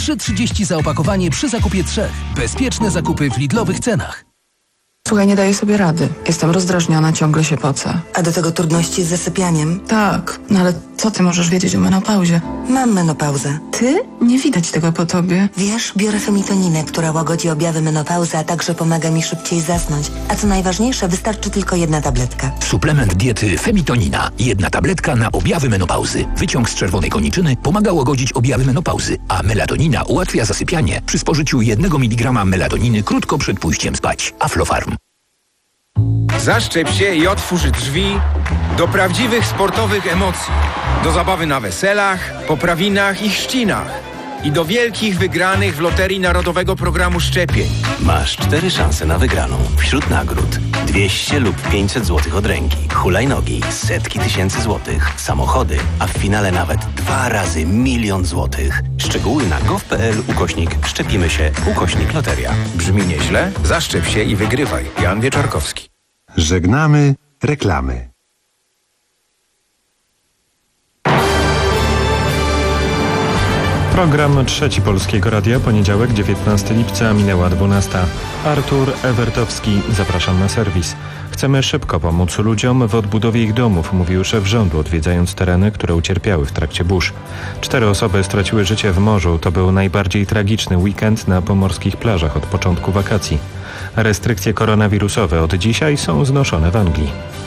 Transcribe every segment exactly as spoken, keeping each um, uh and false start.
trzy trzydzieści za opakowanie przy zakupie trzech. Bezpieczne zakupy w Lidlowych cenach. Słuchaj, nie daję sobie rady. Jestem rozdrażniona, ciągle się pocę. A do tego trudności z zasypianiem? Tak, no ale co ty możesz wiedzieć o menopauzie? Mam menopauzę. Ty? Nie widać tego po tobie. Wiesz, biorę femitoninę, która łagodzi objawy menopauzy, a także pomaga mi szybciej zasnąć. A co najważniejsze, wystarczy tylko jedna tabletka. Suplement diety Femitonina. Jedna tabletka na objawy menopauzy. Wyciąg z czerwonej koniczyny pomaga łagodzić objawy menopauzy, a melatonina ułatwia zasypianie przy spożyciu jednego miligrama melatoniny krótko przed pójściem spać. Aflofarm. Zaszczep się i otwórz drzwi do prawdziwych sportowych emocji. Do zabawy na weselach, poprawinach i chrzcinach. I do wielkich wygranych w Loterii Narodowego Programu Szczepień. Masz cztery szanse na wygraną. Wśród nagród dwieście lub pięćset złotych od ręki, hulajnogi, setki tysięcy złotych, samochody, a w finale nawet dwa razy milion złotych. Szczegóły na gov.pl ukośnik szczepimy się ukośnik loteria. Brzmi nieźle? Zaszczep się i wygrywaj. Jan Wieczorkowski. Żegnamy reklamy. Program Trzeci Polskiego Radia, poniedziałek, dziewiętnastego lipca, minęła dwunasta. Artur Ewertowski, zapraszam na serwis. Chcemy szybko pomóc ludziom w odbudowie ich domów, mówił szef rządu, odwiedzając tereny, które ucierpiały w trakcie burz. Cztery osoby straciły życie w morzu. To był najbardziej tragiczny weekend na pomorskich plażach od początku wakacji. Restrykcje koronawirusowe od dzisiaj są znoszone w Anglii.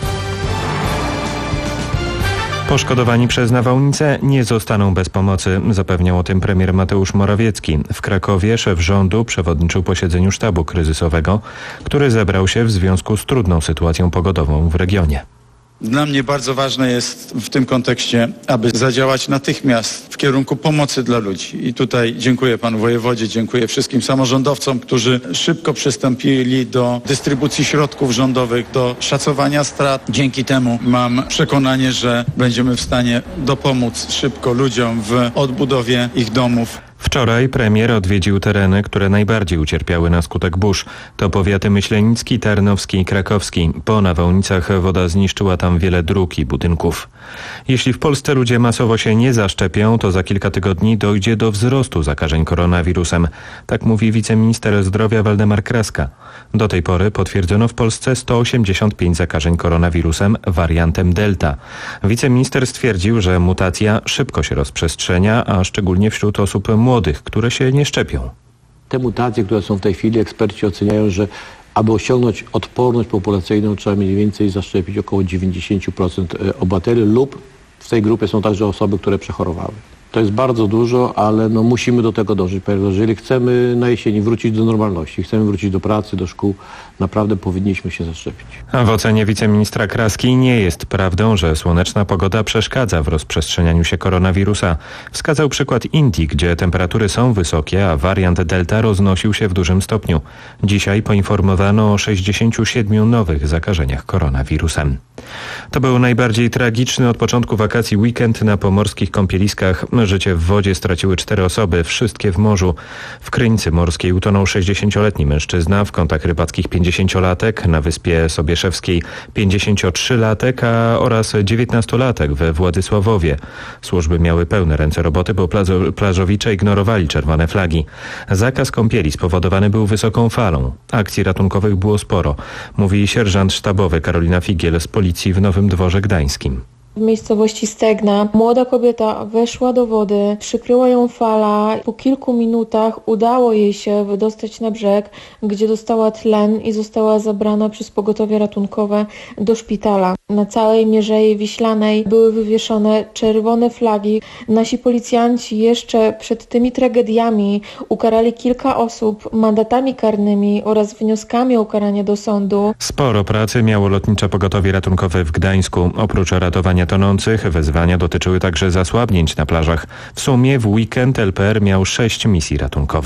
Poszkodowani przez nawałnicę nie zostaną bez pomocy, zapewniał o tym premier Mateusz Morawiecki. W Krakowie szef rządu przewodniczył posiedzeniu sztabu kryzysowego, który zebrał się w związku z trudną sytuacją pogodową w regionie. Dla mnie bardzo ważne jest w tym kontekście, aby zadziałać natychmiast w kierunku pomocy dla ludzi. I tutaj dziękuję panu wojewodzie, dziękuję wszystkim samorządowcom, którzy szybko przystąpili do dystrybucji środków rządowych, do szacowania strat. Dzięki temu mam przekonanie, że będziemy w stanie dopomóc szybko ludziom w odbudowie ich domów. Wczoraj premier odwiedził tereny, które najbardziej ucierpiały na skutek burz. To powiaty myślenicki, tarnowski i krakowski. Po nawałnicach woda zniszczyła tam wiele dróg i budynków. Jeśli w Polsce ludzie masowo się nie zaszczepią, to za kilka tygodni dojdzie do wzrostu zakażeń koronawirusem. Tak mówi wiceminister zdrowia Waldemar Kraska. Do tej pory potwierdzono w Polsce sto osiemdziesiąt pięć zakażeń koronawirusem wariantem Delta. Wiceminister stwierdził, że mutacja szybko się rozprzestrzenia, a szczególnie wśród osób młodych, które się nie szczepią. Te mutacje, które są w tej chwili, eksperci oceniają, że aby osiągnąć odporność populacyjną, trzeba mniej więcej zaszczepić około dziewięćdziesiąt procent obywateli lub w tej grupie są także osoby, które przechorowały. To jest bardzo dużo, ale no musimy do tego dążyć. Jeżeli chcemy na jesieni wrócić do normalności, chcemy wrócić do pracy, do szkół, naprawdę powinniśmy się zaszczepić. A w ocenie wiceministra Kraski nie jest prawdą, że słoneczna pogoda przeszkadza w rozprzestrzenianiu się koronawirusa. Wskazał przykład Indii, gdzie temperatury są wysokie, a wariant Delta roznosił się w dużym stopniu. Dzisiaj poinformowano o sześćdziesięciu siedmiu nowych zakażeniach koronawirusem. To był najbardziej tragiczny od początku wakacji weekend na pomorskich kąpieliskach. Życie w wodzie straciły cztery osoby, wszystkie w morzu. W Krynicy Morskiej utonął sześćdziesięcioletni mężczyzna, w kątach rybackich pięćdziesięciolatek, na wyspie Sobieszewskiej pięćdziesięciotrzylatek a oraz dziewiętnastolatek we Władysławowie. Służby miały pełne ręce roboty, bo plażo- plażowicze ignorowali czerwone flagi. Zakaz kąpieli spowodowany był wysoką falą. Akcji ratunkowych było sporo, mówi sierżant sztabowy Karolina Figiel z policji w Nowym Dworze Gdańskim. W miejscowości Stegna młoda kobieta weszła do wody, przykryła ją fala. Po kilku minutach udało jej się wydostać na brzeg, gdzie dostała tlen i została zabrana przez pogotowie ratunkowe do szpitala. Na całej Mierzei Wiślanej były wywieszone czerwone flagi. Nasi policjanci jeszcze przed tymi tragediami ukarali kilka osób mandatami karnymi oraz wnioskami o ukaranie do sądu. Sporo pracy miało lotnicze pogotowie ratunkowe w Gdańsku. Oprócz ratowania tonących, wezwania dotyczyły także zasłabnięć na plażach. W sumie w weekend L P R miał sześć misji ratunkowych.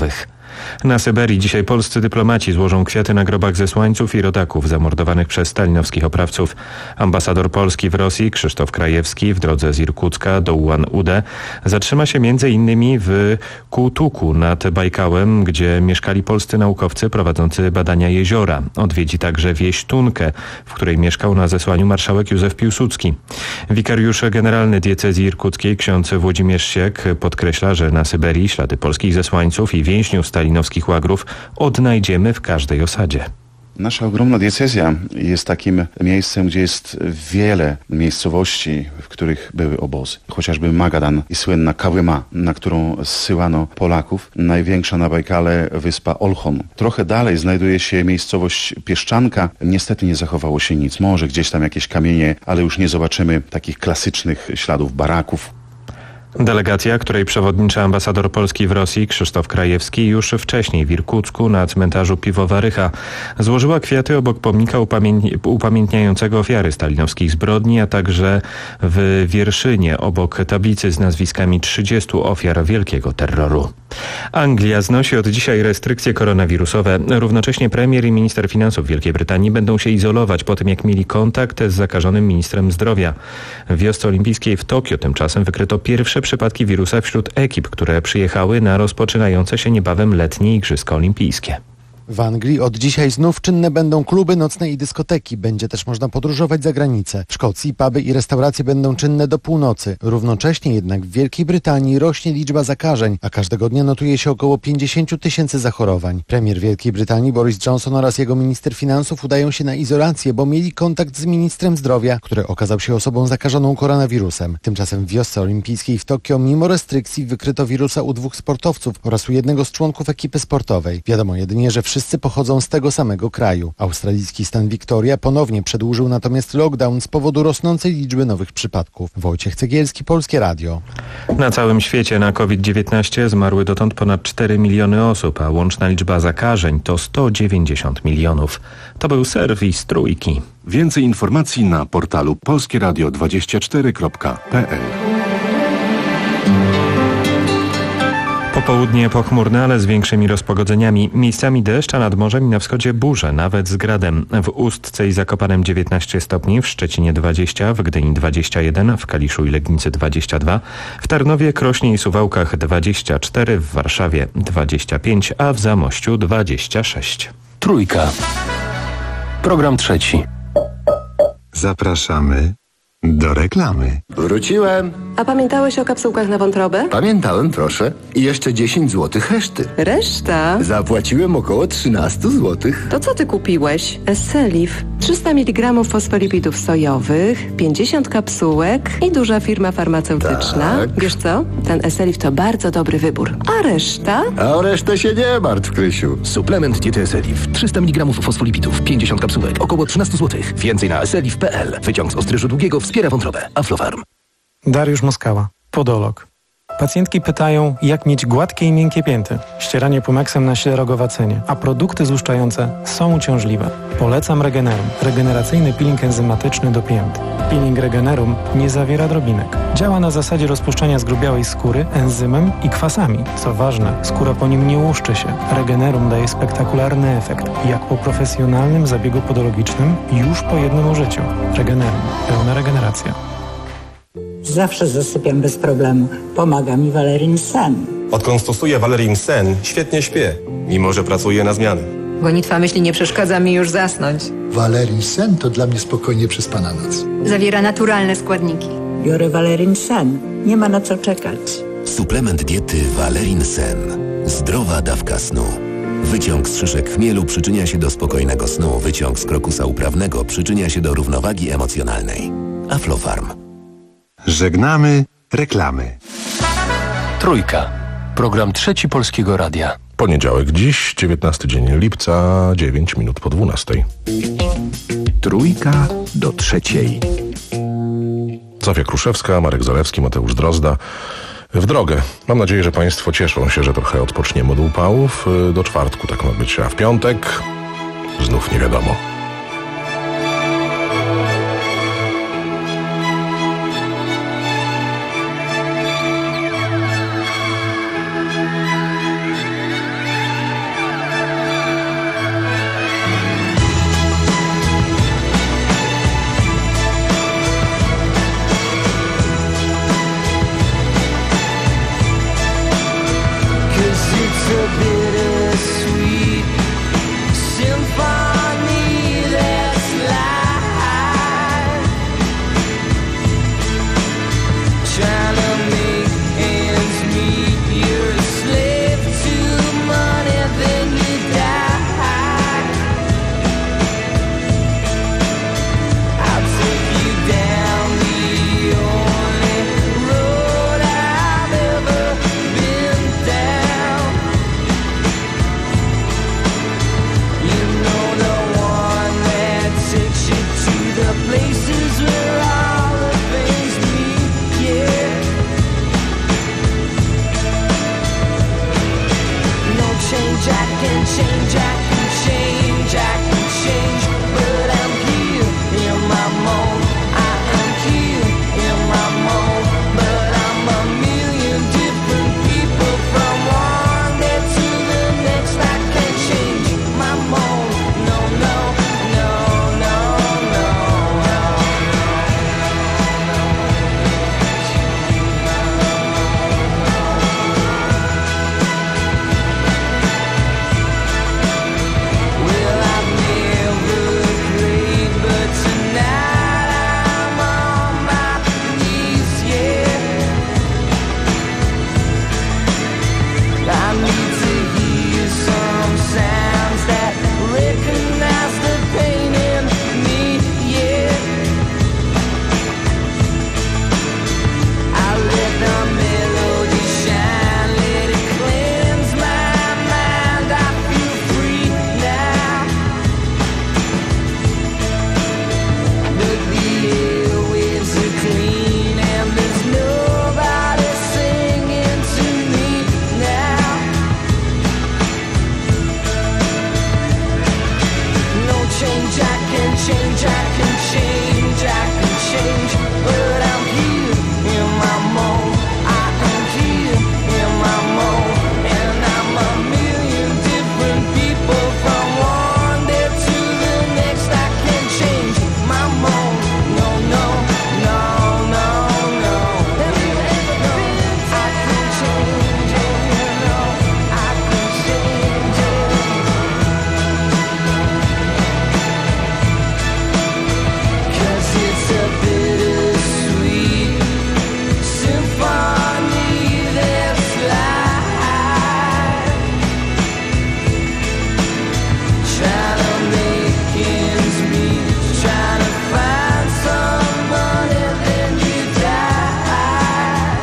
Na Syberii dzisiaj polscy dyplomaci złożą kwiaty na grobach zesłańców i rodaków zamordowanych przez stalinowskich oprawców. Ambasador Polski w Rosji Krzysztof Krajewski w drodze z Irkucka do Ulan-Ude zatrzyma się między innymi w Kułtuku nad Bajkałem, gdzie mieszkali polscy naukowcy prowadzący badania jeziora. Odwiedzi także wieś Tunkę, w której mieszkał na zesłaniu marszałek Józef Piłsudski. Wikariusz generalny diecezji irkuckiej ksiądz Włodzimierz Siek podkreśla, że na Syberii ślady polskich zesłańców i więźniów stalinowskich łagrów odnajdziemy w każdej osadzie. Nasza ogromna diecezja jest takim miejscem, gdzie jest wiele miejscowości, w których były obozy. Chociażby Magadan i słynna Kołyma, na którą zsyłano Polaków. Największa na Bajkale wyspa Olchon. Trochę dalej znajduje się miejscowość Pieszczanka. Niestety nie zachowało się nic. Może gdzieś tam jakieś kamienie, ale już nie zobaczymy takich klasycznych śladów baraków. Delegacja, której przewodniczy ambasador Polski w Rosji Krzysztof Krajewski, już wcześniej w Irkucku na cmentarzu Piwowarycha złożyła kwiaty obok pomnika upamiętni- upamiętniającego ofiary stalinowskich zbrodni, a także w Wierszynie obok tablicy z nazwiskami trzydziestu ofiar wielkiego terroru. Anglia znosi od dzisiaj restrykcje koronawirusowe. Równocześnie premier i minister finansów Wielkiej Brytanii będą się izolować po tym, jak mieli kontakt z zakażonym ministrem zdrowia. W wiosce olimpijskiej w Tokio tymczasem wykryto pierwsze przypadki wirusa wśród ekip, które przyjechały na rozpoczynające się niebawem letnie Igrzyska Olimpijskie. W Anglii od dzisiaj znów czynne będą kluby nocne i dyskoteki. Będzie też można podróżować za granicę. W Szkocji puby i restauracje będą czynne do północy. Równocześnie jednak w Wielkiej Brytanii rośnie liczba zakażeń, a każdego dnia notuje się około pięćdziesiąt tysięcy zachorowań. Premier Wielkiej Brytanii Boris Johnson oraz jego minister finansów udają się na izolację, bo mieli kontakt z ministrem zdrowia, który okazał się osobą zakażoną koronawirusem. Tymczasem w wiosce olimpijskiej w Tokio mimo restrykcji wykryto wirusa u dwóch sportowców oraz u jednego z członków ekipy sportowej. Wiadomo jedynie, że wszyscy Wszyscy pochodzą z tego samego kraju. Australijski stan Victoria ponownie przedłużył natomiast lockdown z powodu rosnącej liczby nowych przypadków. Wojciech Cegielski, Polskie Radio. Na całym świecie na COVID dziewiętnaście zmarły dotąd ponad cztery miliony osób, a łączna liczba zakażeń to sto dziewięćdziesiąt milionów. To był serwis Trójki. Więcej informacji na portalu polskieradio dwadzieścia cztery kropka p l. Popołudnie pochmurne, ale z większymi rozpogodzeniami. Miejscami deszcz, a nad morzem i na wschodzie burze, nawet z gradem. W Ustce i Zakopanem dziewiętnaście stopni, w Szczecinie dwadzieścia, w Gdyni dwadzieścia jeden, w Kaliszu i Legnicy dwadzieścia dwa, w Tarnowie, Krośnie i Suwałkach dwadzieścia cztery, w Warszawie dwadzieścia pięć, a w Zamościu dwadzieścia sześć. Trójka. Program trzeci. Zapraszamy do reklamy. Wróciłem. A pamiętałeś o kapsułkach na wątrobę? Pamiętałem, proszę. I jeszcze dziesięć złotych reszty. Reszta? Zapłaciłem około trzynaście złotych. To co ty kupiłeś? Esselif. trzysta miligramów fosfolipidów sojowych, pięćdziesiąt kapsułek i duża firma farmaceutyczna. Tak. Wiesz co? Ten Esselif to bardzo dobry wybór. A reszta? A o resztę się nie martw, Krysiu. Suplement diety Esselif. trzysta miligramów fosfolipidów, pięćdziesiąt kapsułek, około trzynaście złotych. Więcej na esselif kropka p l. Wyciąg z ostryżu długiego wspiera wątrobę. Aflofarm. Dariusz Moskała, podolog. Pacjentki pytają, jak mieć gładkie i miękkie pięty. Ścieranie Pumexem na ślerogowacenie, a produkty złuszczające są uciążliwe. Polecam Regenerum, regeneracyjny peeling enzymatyczny do pięt. Peeling Regenerum nie zawiera drobinek. Działa na zasadzie rozpuszczania zgrubiałej skóry enzymem i kwasami. Co ważne, skóra po nim nie łuszczy się. Regenerum daje spektakularny efekt, jak po profesjonalnym zabiegu podologicznym już po jednym użyciu. Regenerum. Pełna regeneracja. Zawsze zasypiam bez problemu. Pomaga mi Valerin Sen. Odkąd stosuję Valerin Sen, świetnie śpię, mimo że pracuję na zmiany. Gonitwa myśli nie przeszkadza mi już zasnąć. Valerin Sen to dla mnie spokojnie przespana noc. Zawiera naturalne składniki. Biorę Valerin Sen. Nie ma na co czekać. Suplement diety Valerin Sen. Zdrowa dawka snu. Wyciąg z szyszek chmielu przyczynia się do spokojnego snu. Wyciąg z krokusa uprawnego przyczynia się do równowagi emocjonalnej. Aflofarm. Żegnamy reklamy. Trójka. Program trzeci Polskiego Radia. Poniedziałek, dziś dziewiętnasty dzień lipca, dziewięć minut po dwunastej. Trójka do trzeciej. Zofia Kruszewska, Marek Zalewski, Mateusz Drozda. W drogę. Mam nadzieję, że Państwo cieszą się, że trochę odpoczniemy od upałów. Do czwartku tak ma być, a w piątek znów nie wiadomo. change, I can change, I can change, I can change, but I'm here in my mold. I am here in my mold, but I'm a million different people from one day to the next. I can't change my mold. No, no, no, no, no, no. Well, I've never prayed, but tonight I'm on my knees, yeah. I need to hear some sounds that recognize the pain in me, yeah. I let the melody shine, let it cleanse my mind. I feel free now, but the airwaves are clean and there's nobody singing to me now. No change, I can change, I can change, I can change, but I'm here in my mold. I am here in my mold, and I'm a million different people from one day to the next. I can change my mold. No, no, no, no, no. Have you ever been I can change it, you know. I can change it. 'Cause it's a bittersweet symphony that's life. Trying to make ends meet, trying to find someone and then you die.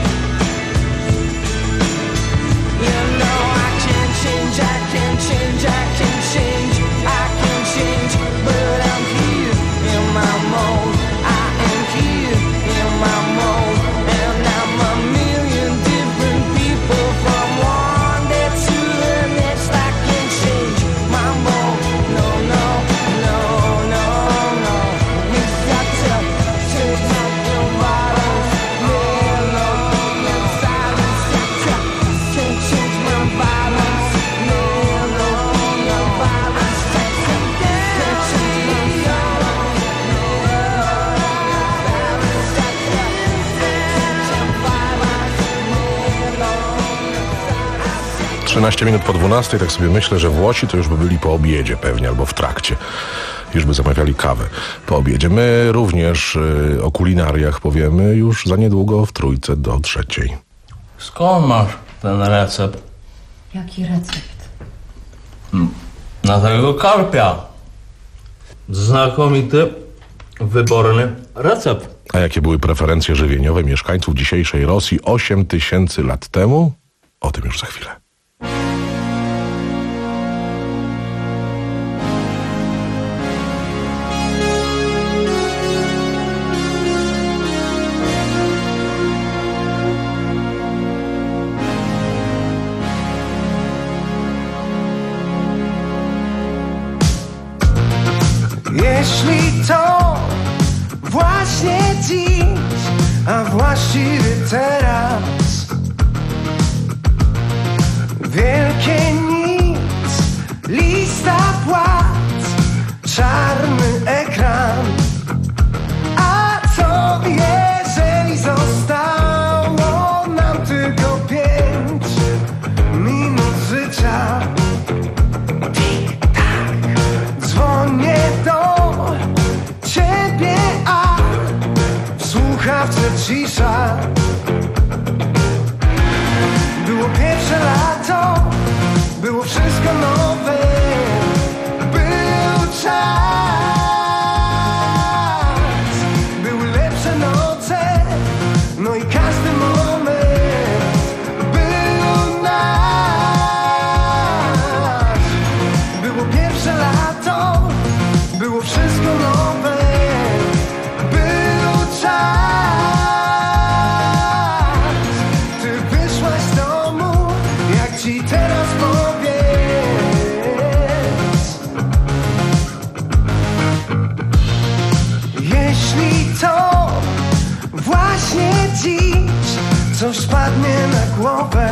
You know I can change, I can change, I can change, I can change, but I'm here in my mold. I am here in my mold, and I'm a million different people from one day to the next. I can change my mold. No, no, no, no, no. You've got to change my bottles, melody and silence. Got to can't change my bottles, melody and violence. Can't change my trzynaście minut po dwunastej, tak sobie myślę, że Włosi to już by byli po obiedzie pewnie, albo w trakcie. Już by zamawiali kawę po obiedzie. My również y, o kulinariach powiemy już za niedługo w trójce do trzeciej. Skąd masz ten recept? Jaki recept? Na tego karpia. Znakomity, wyborny recept. A jakie były preferencje żywieniowe mieszkańców dzisiejszej Rosji osiem tysięcy lat temu? O tym już za chwilę. Jeśli to właśnie dziś, a właściwie teraz, wielkie nic, lista płac, czarny ekran. A co jeżeli zostało nam tylko pięć minut życia? Dzwonię do ciebie, a w słuchawce cisza. Było pierwsze lato, było wszystko nowe. Był czas, były lepsze noce, no i każdy moment był nasz. Było pierwsze lato, było wszystko nowe. Był czas, ty wyszłaś z domu, jak ci teraz powiem. głowę.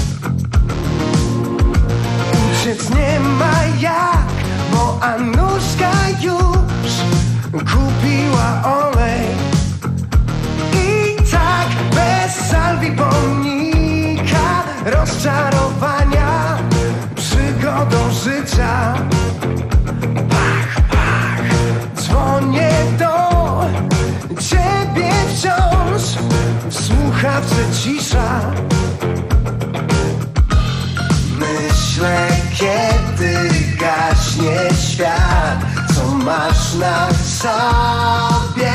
Uciec nie ma jak, bo Anuszka już kupiła olej. I tak bez salwi pomnika rozczarowania przygodą życia. Pach, pach, dzwonię do ciebie wciąż, w słuchawce cisza. Myślę, kiedy gaśnie świat, co masz na sobie.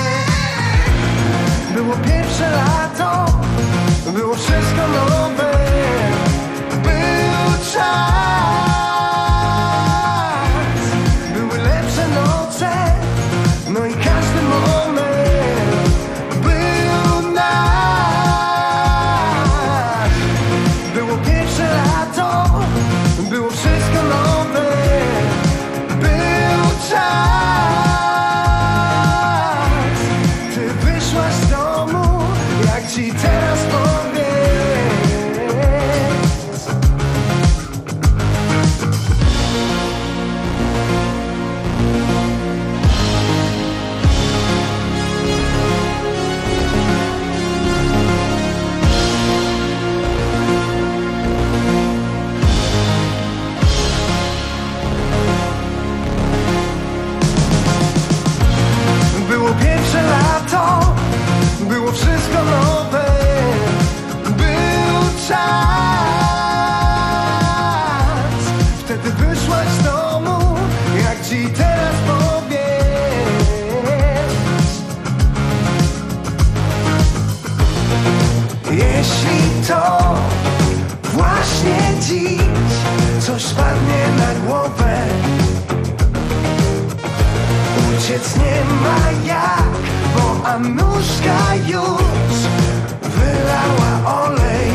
Było pierwsze lato, było wszystko nowe. Był czas, były lepsze noce, no i każdy moment był nasz. Było pierwsze lato, było wszystko nowe. Był czas, ty wyszłaś z domu, jak ci teraz powiedz. Było pierwsze lato, było wszystko nowe. Był czas, wtedy wyszłaś z domu, jak ci teraz powiedz. Jeśli to właśnie dziś coś spadnie na głowę, uciec nie ma jak, bo Anuszka już wylała olej.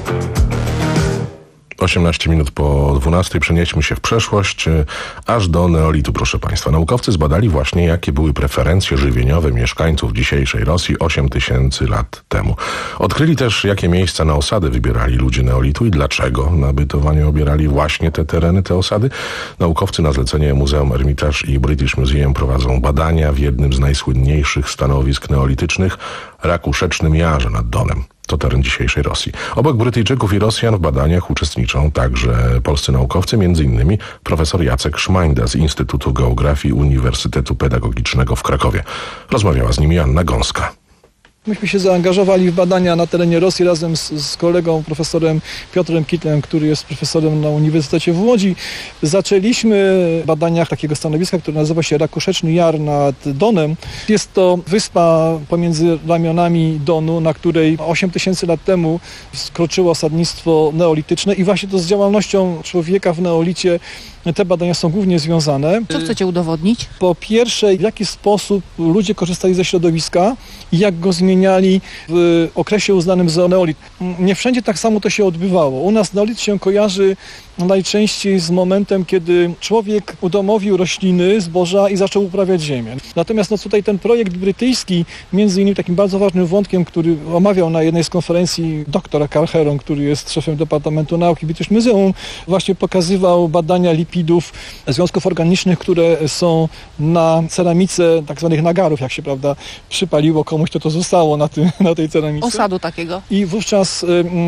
osiemnaście minut po dwunastej przenieśmy się w przeszłość, e, aż do neolitu, proszę Państwa. Naukowcy zbadali właśnie, jakie były preferencje żywieniowe mieszkańców dzisiejszej Rosji osiem tysięcy lat temu. Odkryli też, jakie miejsca na osady wybierali ludzie neolitu i dlaczego na bytowanie obierali właśnie te tereny, te osady. Naukowcy na zlecenie Muzeum Hermitage i British Museum prowadzą badania w jednym z najsłynniejszych stanowisk neolitycznych, Rakuszecznym Jarze nad Donem. To teren dzisiejszej Rosji. Obok Brytyjczyków i Rosjan w badaniach uczestniczą także polscy naukowcy, między innymi profesor Jacek Szmajda z Instytutu Geografii Uniwersytetu Pedagogicznego w Krakowie. Rozmawiała z nimi Anna Gąska. Myśmy się zaangażowali w badania na terenie Rosji razem z, z kolegą profesorem Piotrem Kitlem, który jest profesorem na Uniwersytecie w Łodzi. Zaczęliśmy w badaniach takiego stanowiska, które nazywa się Rakuszeczny Jar nad Donem. Jest to wyspa pomiędzy ramionami Donu, na której osiem tysięcy lat temu skroczyło osadnictwo neolityczne i właśnie to z działalnością człowieka w neolicie te badania są głównie związane. Co chcecie udowodnić? Po pierwsze, w jaki sposób ludzie korzystali ze środowiska i jak go zmieniali w okresie uznanym za neolit. Nie wszędzie tak samo to się odbywało. U nas neolit się kojarzy najczęściej z momentem, kiedy człowiek udomowił rośliny, zboża i zaczął uprawiać ziemię. Natomiast no, tutaj ten projekt brytyjski, między innymi takim bardzo ważnym wątkiem, który omawiał na jednej z konferencji doktor Carl Heron, który jest szefem Departamentu Nauki w British Museum, właśnie pokazywał badania lipidów, związków organicznych, które są na ceramice tak zwanych nagarów, jak się prawda przypaliło komuś, to to zostało na, tym, na tej ceramice. Osadu takiego. I wówczas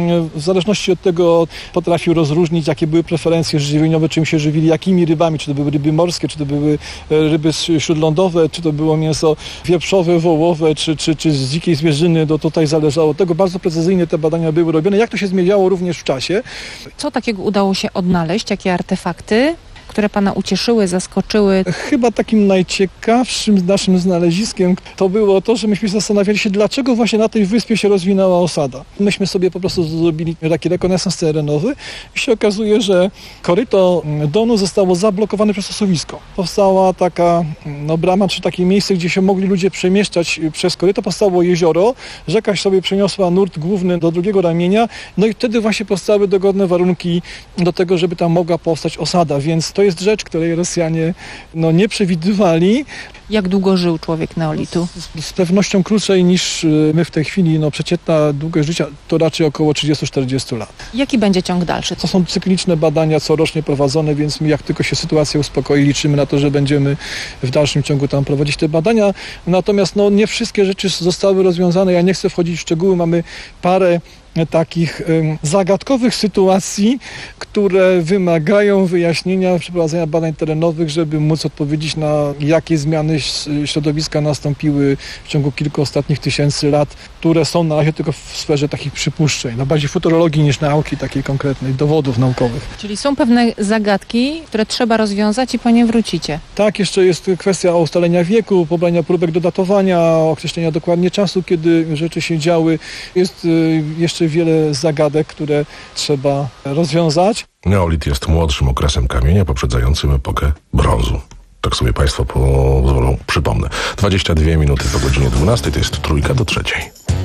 w zależności od tego potrafił rozróżnić, jakie były preferencje żywieniowe, czym się żywili, jakimi rybami, czy to były ryby morskie, czy to były ryby śródlądowe, czy to było mięso wieprzowe, wołowe, czy, czy, czy z dzikiej zwierzyny, to tutaj zależało od tego. Bardzo precyzyjnie te badania były robione. Jak to się zmieniało również w czasie. Co takiego udało się odnaleźć? Jakie artefakty, które Pana ucieszyły, zaskoczyły? Chyba takim najciekawszym naszym znaleziskiem to było to, że myśmy zastanawiali się, dlaczego właśnie na tej wyspie się rozwinęła osada. Myśmy sobie po prostu zrobili taki rekonesans terenowy i się okazuje, że koryto Donu zostało zablokowane przez osuwisko. Powstała taka no, brama, czy takie miejsce, gdzie się mogli ludzie przemieszczać przez koryto. Powstało jezioro, rzeka sobie przeniosła nurt główny do drugiego ramienia, no i wtedy właśnie powstały dogodne warunki do tego, żeby tam mogła powstać osada, więc to jest jest rzecz, której Rosjanie no, nie przewidywali. Jak długo żył człowiek neolitu? Z, z pewnością krócej niż my w tej chwili. No, przeciętna długość życia to raczej około trzydzieści do czterdziestu lat. Jaki będzie ciąg dalszy? To są cykliczne badania corocznie prowadzone, więc my jak tylko się sytuacja uspokoi, liczymy na to, że będziemy w dalszym ciągu tam prowadzić te badania. Natomiast no, nie wszystkie rzeczy zostały rozwiązane. Ja nie chcę wchodzić w szczegóły. Mamy parę takich um, zagadkowych sytuacji, które wymagają wyjaśnienia, przeprowadzenia badań terenowych, żeby móc odpowiedzieć na jakie zmiany środowiska nastąpiły w ciągu kilku ostatnich tysięcy lat, które są na razie tylko w sferze takich przypuszczeń, no bardziej futurologii niż nauki takiej konkretnej, dowodów naukowych. Czyli są pewne zagadki, które trzeba rozwiązać i po nie wrócicie. Tak, jeszcze jest kwestia ustalenia wieku, pobrania próbek do datowania, określenia dokładnie czasu, kiedy rzeczy się działy. Jest y, jeszcze wiele zagadek, które trzeba rozwiązać. Neolit jest młodszym okresem kamienia poprzedzającym epokę brązu. Tak sobie Państwo pozwolą, przypomnę. dwadzieścia dwie minuty po godzinie dwunastej, to jest trójka do trzeciej.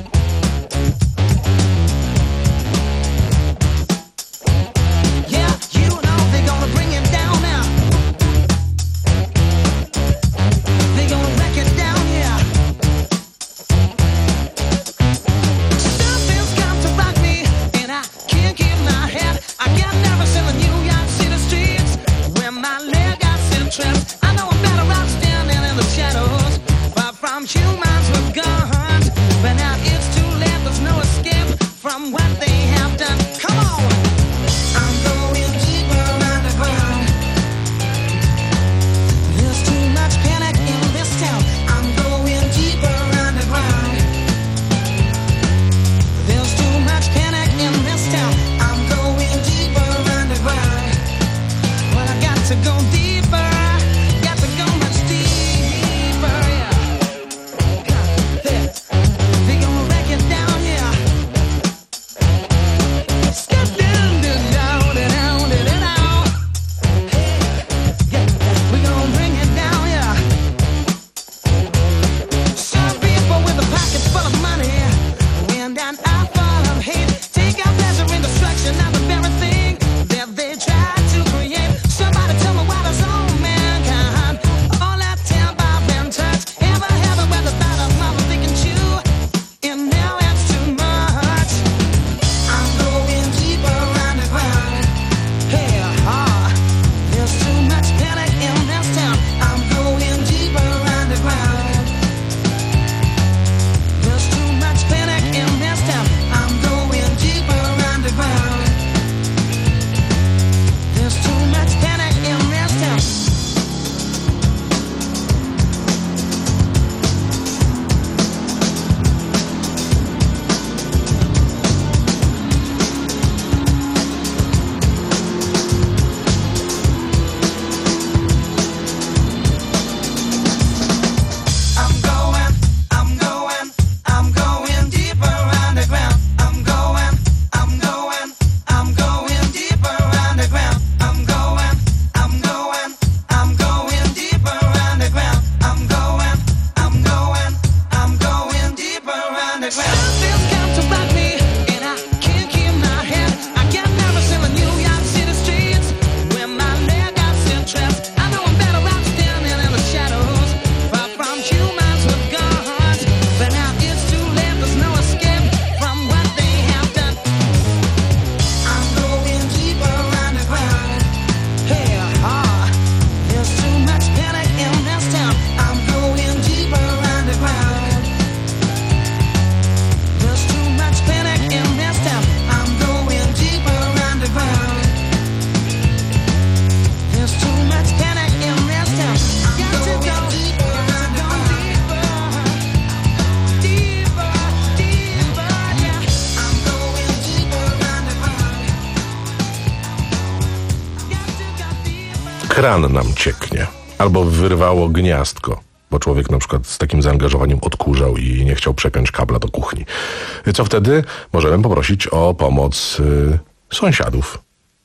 Kran nam cieknie, albo wyrwało gniazdko, bo człowiek na przykład z takim zaangażowaniem odkurzał i nie chciał przepiąć kabla do kuchni. Co wtedy? Możemy poprosić o pomoc y, sąsiadów.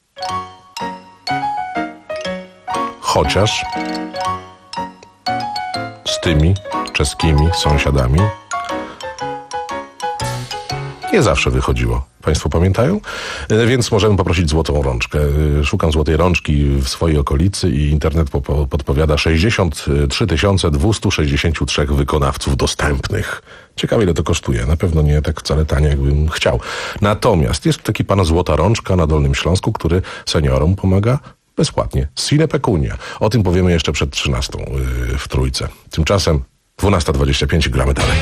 Chociaż z tymi czeskimi sąsiadami nie zawsze wychodziło. Państwo pamiętają? E, Więc możemy poprosić złotą rączkę. E, Szukam złotej rączki w swojej okolicy i internet popo- podpowiada sześćdziesiąt trzy tysiące dwieście sześćdziesiąt trzy wykonawców dostępnych. Ciekawe, ile to kosztuje. Na pewno nie tak wcale tanie, jakbym chciał. Natomiast jest taki pan Złota Rączka na Dolnym Śląsku, który seniorom pomaga bezpłatnie. Sine pecunia. O tym powiemy jeszcze przed trzynastą yy, w Trójce. Tymczasem dwunasta dwadzieścia pięć, gramy dalej.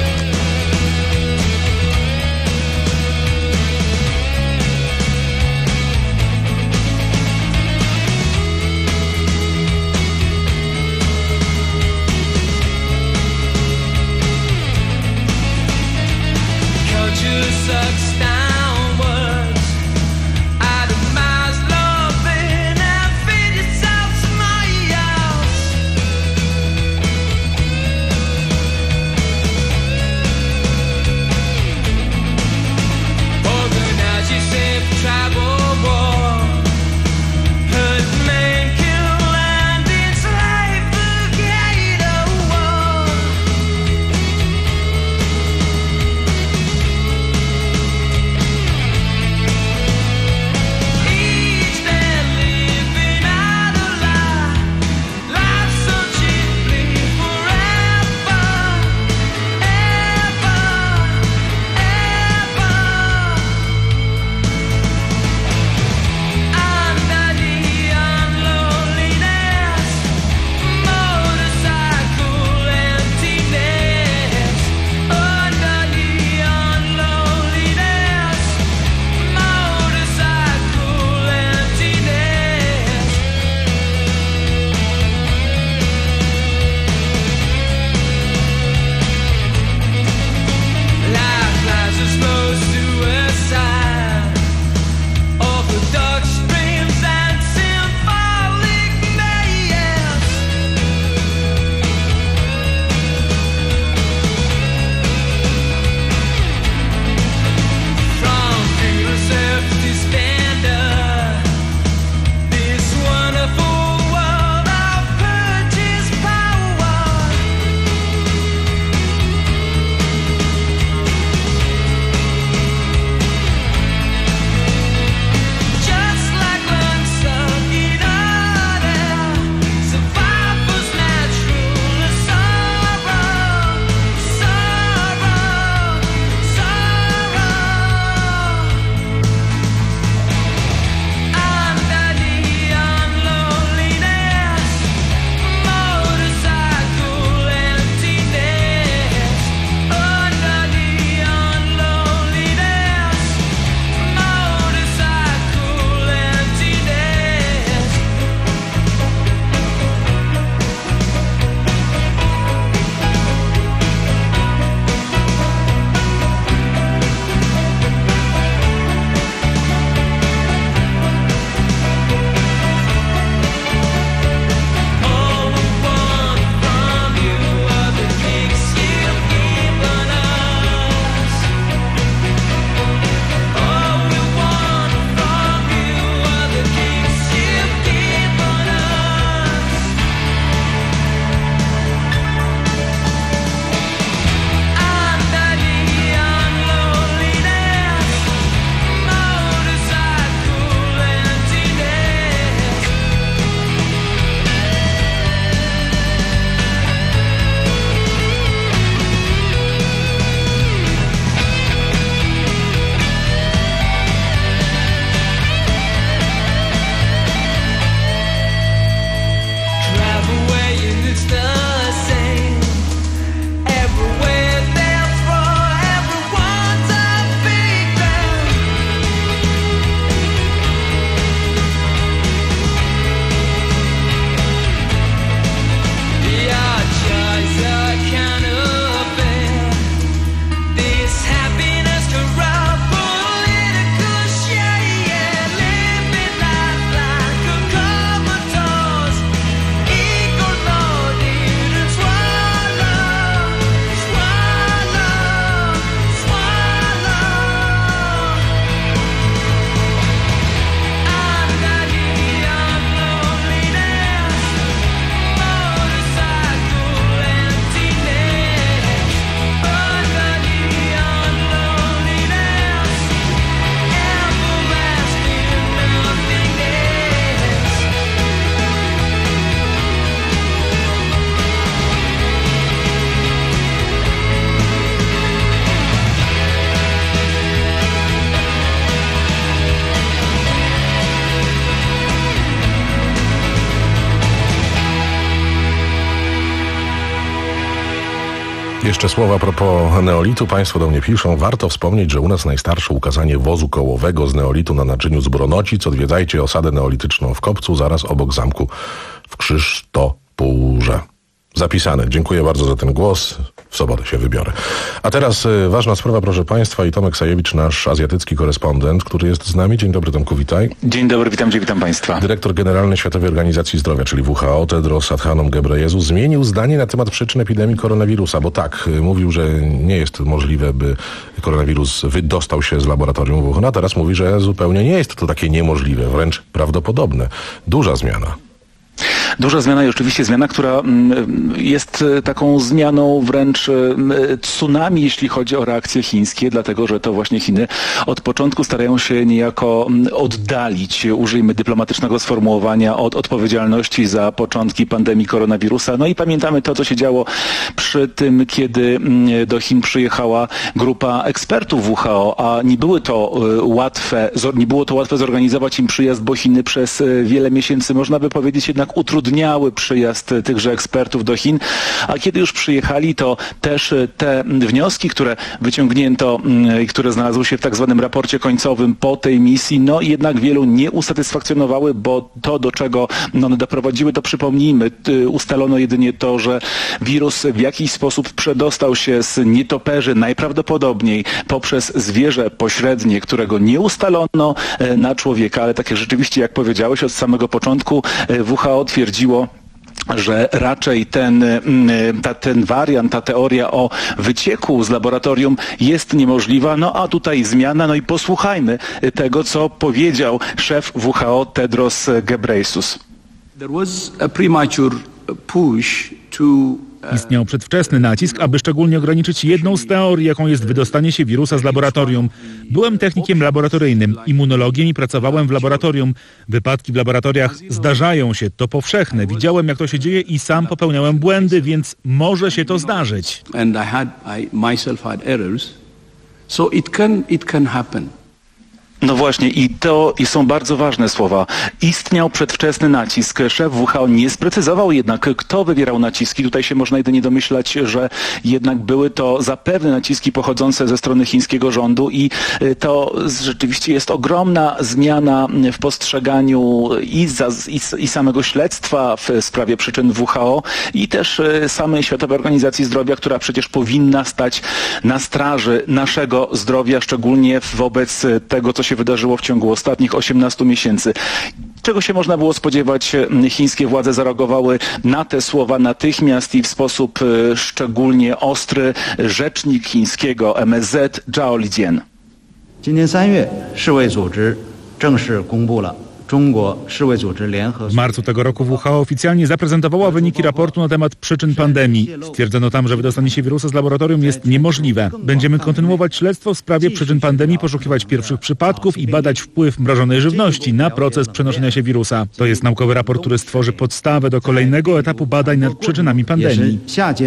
Culture Jeszcze słowa a propos neolitu. Państwo do mnie piszą, warto wspomnieć, że u nas najstarsze ukazanie wozu kołowego z neolitu na naczyniu z Bronocic. Odwiedzajcie osadę neolityczną w Kopcu, zaraz obok zamku w Krzysztopurze. Zapisane. Dziękuję bardzo za ten głos. W sobotę się wybiorę. A teraz y, ważna sprawa, proszę Państwa, i Tomek Sajewicz, nasz azjatycki korespondent, który jest z nami. Dzień dobry, Tomku, witaj. Dzień dobry, witam Cię, witam Państwa. Dyrektor generalny Światowej Organizacji Zdrowia, czyli W H O, Tedros Adhanom Ghebreyesus, zmienił zdanie na temat przyczyn epidemii koronawirusa, bo tak, y, mówił, że nie jest możliwe, by koronawirus wydostał się z laboratorium Wuhan, a teraz mówi, że zupełnie nie jest to takie niemożliwe, wręcz prawdopodobne. Duża zmiana. Duża zmiana i oczywiście zmiana, która jest taką zmianą wręcz tsunami, jeśli chodzi o reakcje chińskie, dlatego że to właśnie Chiny od początku starają się niejako oddalić, użyjmy dyplomatycznego sformułowania, od odpowiedzialności za początki pandemii koronawirusa. No i pamiętamy to, co się działo przy tym, kiedy do Chin przyjechała grupa ekspertów W H O, a nie były to łatwe, nie było to łatwe zorganizować im przyjazd, bo Chiny przez wiele miesięcy, można by powiedzieć, jednak utrudniały przyjazd tychże ekspertów do Chin, a kiedy już przyjechali, to też te wnioski, które wyciągnięto i które znalazły się w tak zwanym raporcie końcowym po tej misji, no jednak wielu nie usatysfakcjonowały, bo to, do czego one doprowadziły, to przypomnijmy, ustalono jedynie to, że wirus w jakiś sposób przedostał się z nietoperzy najprawdopodobniej poprzez zwierzę pośrednie, którego nie ustalono na człowieka, ale takie rzeczywiście, jak powiedziałeś, od samego początku W H O twierdziło, że raczej ten, ta, ten wariant, ta teoria o wycieku z laboratorium jest niemożliwa. No a tutaj zmiana, no i posłuchajmy tego, co powiedział szef W H O Tedros Ghebreyesus. There was a premature push to Istniał przedwczesny nacisk, aby szczególnie ograniczyć jedną z teorii, jaką jest wydostanie się wirusa z laboratorium. Byłem technikiem laboratoryjnym, immunologiem i pracowałem w laboratorium. Wypadki w laboratoriach zdarzają się, to powszechne. Widziałem, jak to się dzieje i sam popełniałem błędy, więc może się to zdarzyć. And I had, I myself had errors. So it can, it can happen. No właśnie i to i są bardzo ważne słowa. Istniał przedwczesny nacisk. Szef W H O nie sprecyzował jednak, kto wywierał naciski. Tutaj się można jedynie domyślać, że jednak były to zapewne naciski pochodzące ze strony chińskiego rządu i to rzeczywiście jest ogromna zmiana w postrzeganiu i, za, i, i samego śledztwa w sprawie przyczyn W H O i też samej Światowej Organizacji Zdrowia, która przecież powinna stać na straży naszego zdrowia, szczególnie wobec tego, co się wydarzyło w ciągu ostatnich osiemnastu miesięcy. Czego się można było spodziewać? Chińskie władze zareagowały na te słowa natychmiast i w sposób szczególnie ostry. Rzecznik chińskiego M S Z Zhao Lijian. 今年三月，世卫组织正式公布了 W marcu tego roku W H O oficjalnie zaprezentowała wyniki raportu na temat przyczyn pandemii. Stwierdzono tam, że wydostanie się wirusa z laboratorium jest niemożliwe. Będziemy kontynuować śledztwo w sprawie przyczyn pandemii, poszukiwać pierwszych przypadków i badać wpływ mrożonej żywności na proces przenoszenia się wirusa. To jest naukowy raport, który stworzy podstawę do kolejnego etapu badań nad przyczynami pandemii.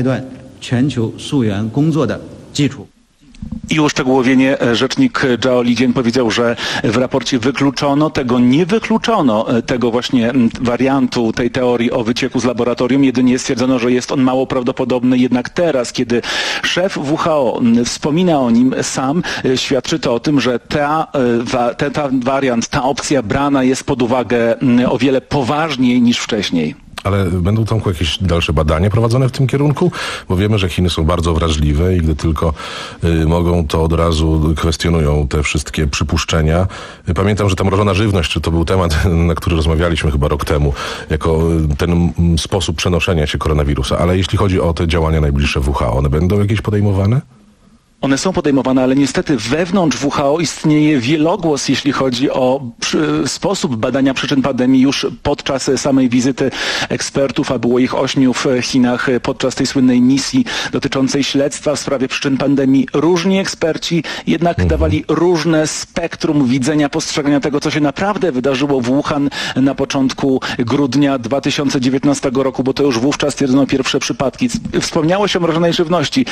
I uszczegółowienie rzecznik Zhao Lijian powiedział, że w raporcie wykluczono, tego nie wykluczono, tego właśnie wariantu, tej teorii o wycieku z laboratorium. Jedynie stwierdzono, że jest on mało prawdopodobny. Jednak teraz, kiedy szef W H O wspomina o nim sam, świadczy to o tym, że ta, ta, ta wariant, ta opcja brana jest pod uwagę o wiele poważniej niż wcześniej. Ale będą, Tomku, jakieś dalsze badania prowadzone w tym kierunku? Bo wiemy, że Chiny są bardzo wrażliwe i gdy tylko y, mogą, to od razu kwestionują te wszystkie przypuszczenia. Pamiętam, że ta mrożona żywność, czy to był temat, na który rozmawialiśmy chyba rok temu, jako ten sposób przenoszenia się koronawirusa. Ale jeśli chodzi o te działania najbliższe W H O, one będą jakieś podejmowane? One są podejmowane, ale niestety wewnątrz W H O istnieje wielogłos, jeśli chodzi o przy, sposób badania przyczyn pandemii. Już podczas samej wizyty ekspertów, a było ich ośmiu w Chinach, podczas tej słynnej misji dotyczącej śledztwa w sprawie przyczyn pandemii, różni eksperci jednak mhm. dawali różne spektrum widzenia, postrzegania tego, co się naprawdę wydarzyło w Wuhan na początku grudnia dwa tysiące dziewiętnastego roku, bo to już wówczas stwierdzono pierwsze przypadki. Wspomniałeś o mrożonej żywności.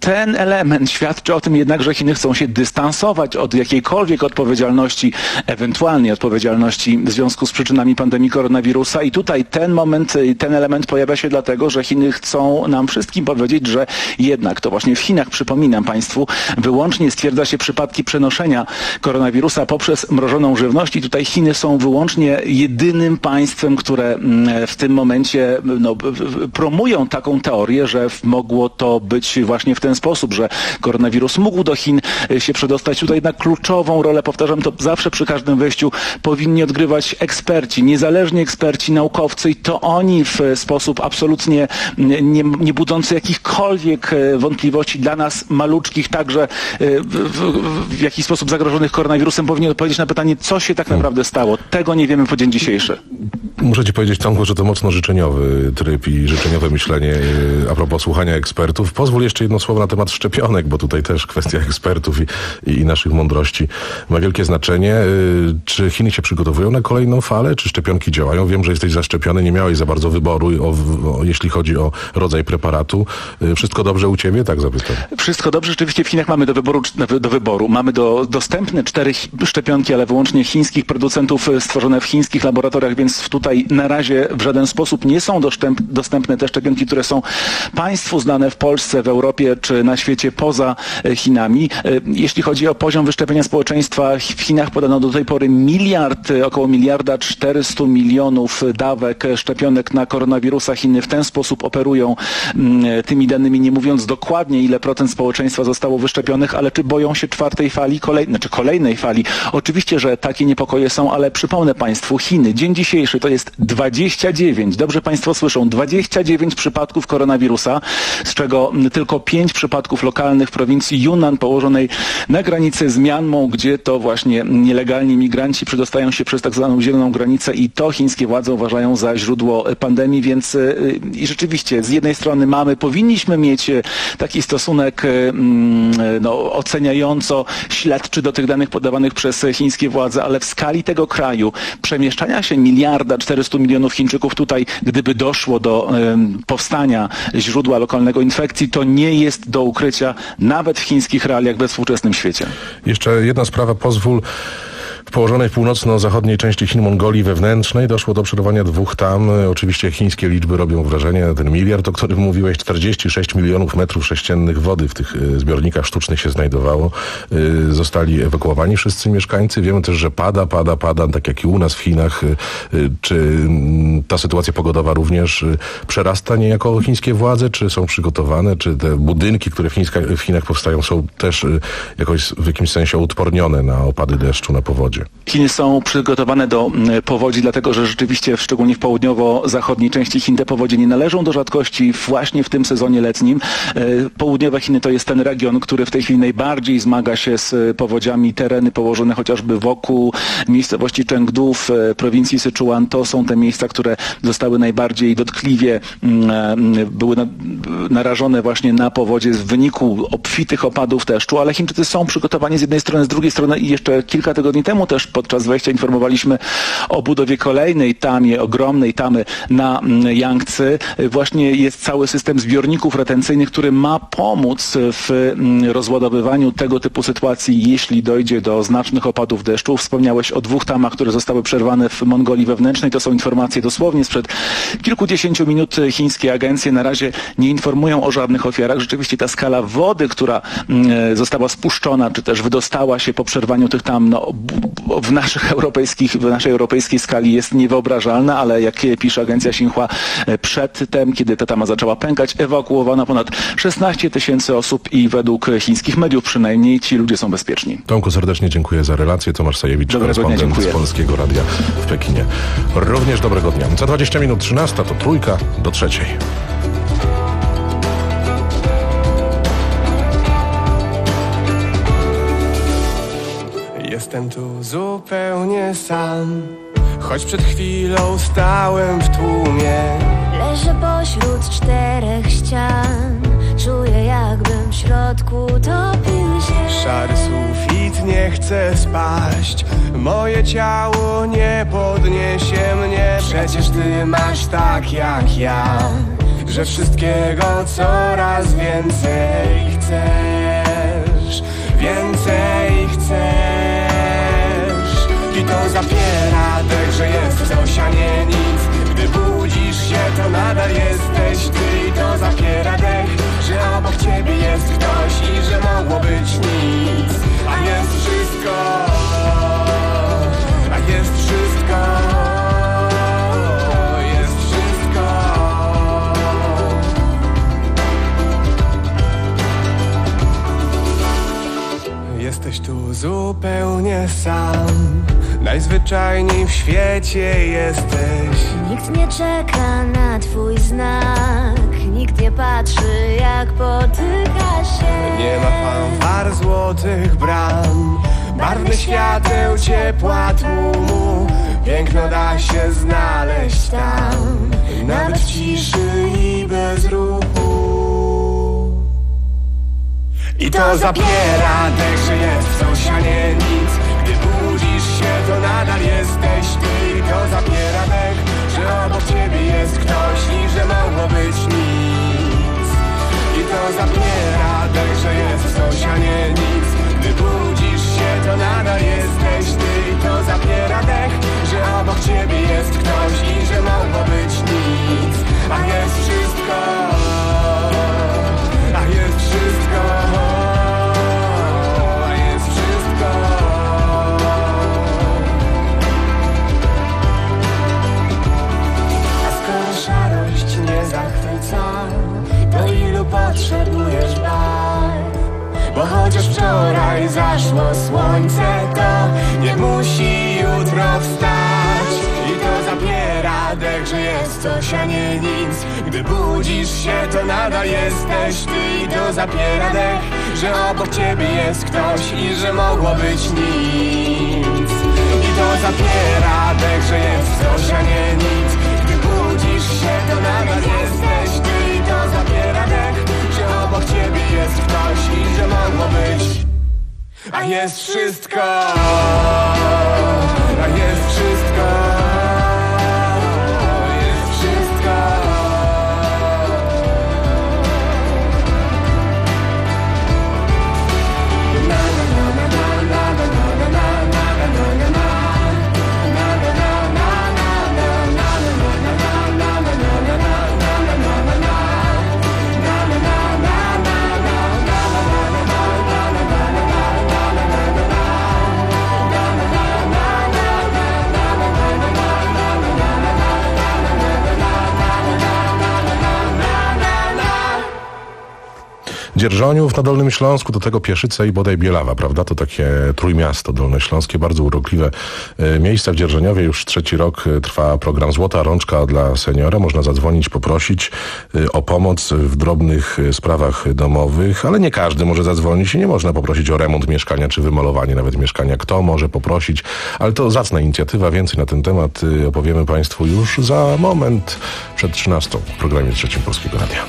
ten element świadczy o tym jednak, że Chiny chcą się dystansować od jakiejkolwiek odpowiedzialności, ewentualnej odpowiedzialności w związku z przyczynami pandemii koronawirusa i tutaj ten moment, ten element pojawia się dlatego, że Chiny chcą nam wszystkim powiedzieć, że jednak to właśnie w Chinach, przypominam Państwu, wyłącznie stwierdza się przypadki przenoszenia koronawirusa poprzez mrożoną żywność i tutaj Chiny są wyłącznie jedynym państwem, które w tym momencie no, promują taką teorię, że mogło to być właśnie w ten sposób, że koronawirus mógł do Chin się przedostać. Tutaj jednak kluczową rolę, powtarzam to zawsze przy każdym wejściu, powinni odgrywać eksperci, niezależni eksperci, naukowcy i to oni w sposób absolutnie nie, nie budzący jakichkolwiek wątpliwości dla nas maluczkich, także w, w, w jakiś sposób zagrożonych koronawirusem, powinni odpowiedzieć na pytanie, co się tak naprawdę stało. Tego nie wiemy po dzień dzisiejszy. Muszę ci powiedzieć, Tomku, że to mocno życzeniowy tryb i życzeniowe myślenie a propos słuchania ekspertów. Pozwól jeszcze jedno słowo na temat szczepionek, bo tutaj też kwestia ekspertów i, i naszych mądrości ma wielkie znaczenie. Czy Chiny się przygotowują na kolejną falę? Czy szczepionki działają? Wiem, że jesteś zaszczepiony, nie miałeś za bardzo wyboru, o, o, jeśli chodzi o rodzaj preparatu. Wszystko dobrze u ciebie? Tak zapytam. Wszystko dobrze. Rzeczywiście w Chinach mamy do wyboru, do wyboru. Mamy do, dostępne cztery szczepionki, ale wyłącznie chińskich producentów stworzone w chińskich laboratoriach, więc tutaj na razie w żaden sposób nie są dostęp, dostępne te szczepionki, które są państwu znane w Polsce, w Europie czy na świecie poza Chinami. Jeśli chodzi o poziom wyszczepienia społeczeństwa, w Chinach podano do tej pory miliard, około miliarda czterystu milionów dawek szczepionek na koronawirusa. Chiny w ten sposób operują tymi danymi, nie mówiąc dokładnie, ile procent społeczeństwa zostało wyszczepionych, ale czy boją się czwartej fali, kolejnej, czy kolejnej fali? Oczywiście, że takie niepokoje są, ale przypomnę Państwu, Chiny, dzień dzisiejszy to jest dwadzieścia dziewięć, dobrze Państwo słyszą, dwadzieścia dziewięć przypadków koronawirusa, z czego tylko pięć przypadków lokalnych w prowincji Yunnan, położonej na granicy z Mianmą, gdzie to właśnie nielegalni migranci przedostają się przez tak zwaną zieloną granicę i to chińskie władze uważają za źródło pandemii, więc i rzeczywiście z jednej strony mamy, powinniśmy mieć taki stosunek no, oceniająco śledczy do tych danych podawanych przez chińskie władze, ale w skali tego kraju przemieszczania się miliarda czterystu milionów Chińczyków tutaj, gdyby doszło do um, powstania źródła lokalnego infekcji, to nie jest do ukrycia nawet w chińskich realiach we współczesnym świecie. Jeszcze jedna sprawa, pozwól. W położonej północno-zachodniej części Chin, Mongolii wewnętrznej doszło do przerwania dwóch tam. Oczywiście chińskie liczby robią wrażenie. Ten miliard, o którym mówiłeś, czterdzieści sześć milionów metrów sześciennych wody w tych zbiornikach sztucznych się znajdowało. Zostali ewakuowani wszyscy mieszkańcy. Wiemy też, że pada, pada, pada, tak jak i u nas w Chinach. Czy ta sytuacja pogodowa również przerasta niejako chińskie władze? Czy są przygotowane? Czy te budynki, które w, Chińska, w Chinach powstają, są też jakoś w jakimś sensie odpornione na opady deszczu, na powodzie? Chiny są przygotowane do powodzi, dlatego że rzeczywiście, szczególnie w południowo-zachodniej części Chin, te powodzie nie należą do rzadkości właśnie w tym sezonie letnim. Południowe Chiny to jest ten region, który w tej chwili najbardziej zmaga się z powodziami. Tereny położone chociażby wokół miejscowości Chengdu w prowincji Sichuan to są te miejsca, które zostały najbardziej dotkliwie były narażone właśnie na powodzie w wyniku obfitych opadów deszczu, ale Chińczycy są przygotowani z jednej strony, z drugiej strony i jeszcze kilka tygodni temu też podczas wejścia informowaliśmy o budowie kolejnej tamie, ogromnej tamy na Jangtzy. Właśnie jest cały system zbiorników retencyjnych, który ma pomóc w rozładowywaniu tego typu sytuacji, jeśli dojdzie do znacznych opadów deszczu. Wspomniałeś o dwóch tamach, które zostały przerwane w Mongolii wewnętrznej. To są informacje dosłownie sprzed kilkudziesięciu minut. Chińskie agencje na razie nie informują o żadnych ofiarach. Rzeczywiście ta skala wody, która została spuszczona, czy też wydostała się po przerwaniu tych tam, no, w naszych europejskich, w naszej europejskiej skali jest niewyobrażalna, ale jak pisze agencja Xinhua, przedtem, kiedy ta tama zaczęła pękać, ewakuowano ponad szesnaście tysięcy osób i według chińskich mediów przynajmniej ci ludzie są bezpieczni. Tomku, serdecznie dziękuję za relację. Tomasz Sajewicz, dobrego korespondent dnia, z Polskiego Radia w Pekinie. Również dobrego dnia. Za dwadzieścia minut trzynasta to trójka do trzeciej. Jestem tu zupełnie sam, choć przed chwilą stałem w tłumie. Leżę pośród czterech ścian, czuję jakbym w środku topił się. Szary sufit nie chce spaść, moje ciało nie podniesie mnie. Przecież ty masz tak jak ja, że wszystkiego coraz więcej chcę. chcesz, więcej chcesz. I to zapiera dech, że jest coś, a nie nic. Gdy budzisz się, to nadal jesteś ty. I to zapiera dech, że obok ciebie jest ktoś i że mogło być nic. A jest wszystko, a jest wszystko, jest wszystko. Jesteś tu zupełnie sam, najzwyczajniej w świecie jesteś. Nikt nie czeka na twój znak, nikt nie patrzy jak potyka się. Nie ma fanfar złotych bram, barwnych świateł, ciepła tłumu. Piękno da się znaleźć tam, nawet w ciszy i bez ruchu. I to zapiera dech, że jest coś, a nie nic. Gdy budzisz się, to nadal jesteś ty. I to zapiera dech, że obok ciebie jest ktoś i że mogło być nic. I to zapiera dech, że jest coś, a nie nic. Gdy budzisz się, to nadal jesteś ty. I to zapiera dech, że obok ciebie jest ktoś i że mogło być nic. A jest wszystko, a jest wszystko, a jest wszystko. A skoro szarość nie zachwyca, to ilu potrzebujesz barw? Bo chociaż wczoraj zaszło słońce, to nie musi jutro wstać. I to zapiera dech, że jest coś, a nie nic. Gdy budzisz się, to nadal jesteś ty. I to zapiera dech, że obok ciebie jest ktoś i że mogło być nic. I to zapiera dech, że jest coś, a nie nic. Gdy budzisz się, to nadal jesteś ty. I to zapiera dech, że obok ciebie jest ktoś i że mogło być. A jest wszystko, a jest wszystko, jest wszystko. Na na na na na na na na na na na na. Dzierżoniów na Dolnym Śląsku, do tego Pieszyce i bodaj Bielawa, prawda? To takie trójmiasto dolnośląskie, bardzo urokliwe miejsca w Dzierżoniowie. Już trzeci rok trwa program Złota Rączka dla seniora. Można zadzwonić, poprosić o pomoc w drobnych sprawach domowych, ale nie każdy może zadzwonić i nie można poprosić o remont mieszkania czy wymalowanie nawet mieszkania. Kto może poprosić? Ale to zacna inicjatywa. Więcej na ten temat opowiemy Państwu już za moment przed trzynastą w programie Trzecim Polskiego Radia.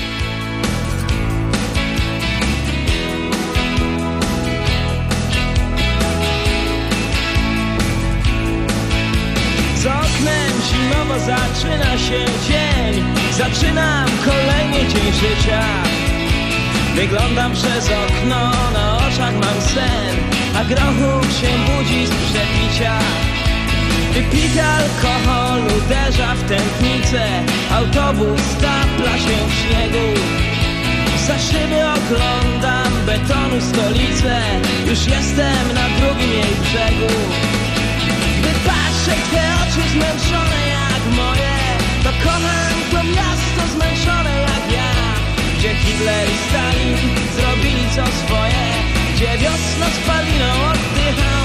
Zaczyna się dzień, zaczynam kolejny dzień życia. Wyglądam przez okno, na oczach mam sen, a grochu się budzi z przepicia. Wypity alkohol uderza w tętnicę, autobus stapla się w śniegu. Za szyby oglądam betonu stolicę, już jestem na drugim jej brzegu. Gdy patrzę w te oczy zmęczone jak moje, to kocham to miasto zmęczone jak ja. Gdzie Hitler i Stalin zrobili co swoje, gdzie wiosna spaliną oddycha.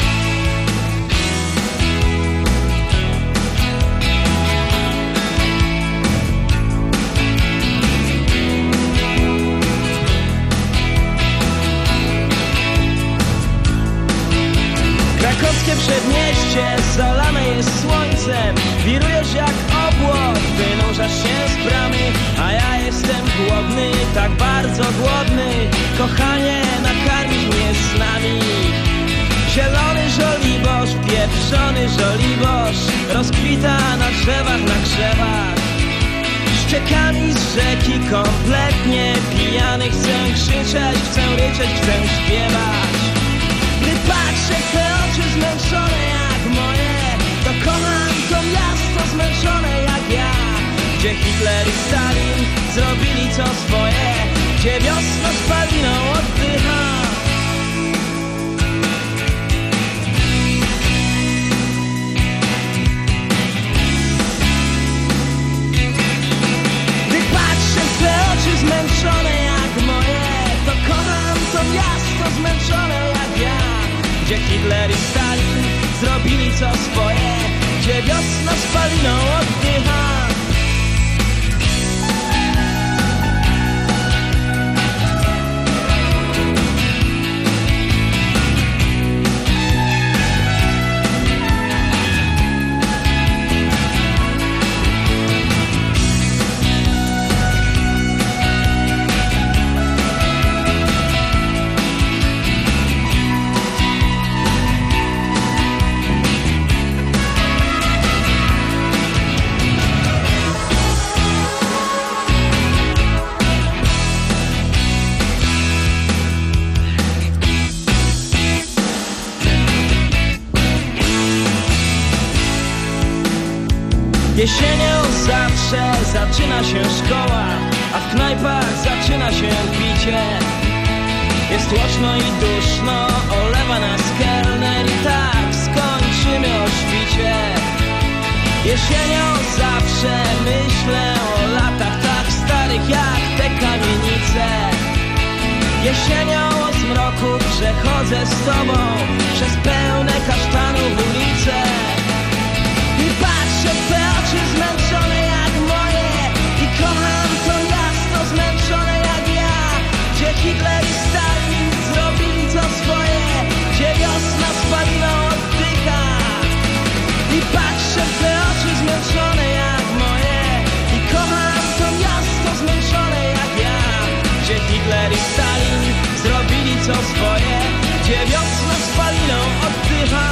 Krakowskie przedmieście zalane jest słońcem. Wirujesz jak obłok, wynurzasz się z bramy, a ja jestem głodny, tak bardzo głodny. Kochanie, nakarmisz mnie snami. Zielony żoliborz, pieprzony żoliborz rozkwita na drzewach, na krzewach. dziewczekami z rzeki kompletnie pijany. Chcę krzyczeć, chcę ryczeć, chcę śpiewać. Gdy patrzę w te oczy zmęczone jak moje, to kocham to miasto zmęczone jak ja. Gdzie Hitler i Stalin zrobili co swoje, gdzie wiosna spaliną oddycha. Gdy patrzę w te oczy zmęczone jak moje, to kocham to miasto zmęczone jak ja. Gdzie Hitler i Stalin zrobili co swoje, gdzie wiosna spaliną oddycha. Jesienią zawsze zaczyna się szkoła, a w knajpach zaczyna się picie. Jest głośno i duszno, olewa nas kelner i tak skończymy o świcie. Jesienią zawsze myślę o latach tak starych jak te kamienice. Jesienią o zmroku przechodzę z tobą przez pełne kasztanów ulice. I patrzę w te oczy zmęczone jak moje i kocham to miasto zmęczone jak ja. Gdzie Hitler i Stalin zrobili co swoje, gdzie wiosna spaliną oddycha. I patrzę w te oczy zmęczone jak moje i kocham to miasto zmęczone jak ja. Gdzie Hitler i Stalin zrobili co swoje, gdzie wiosna spaliną oddycha.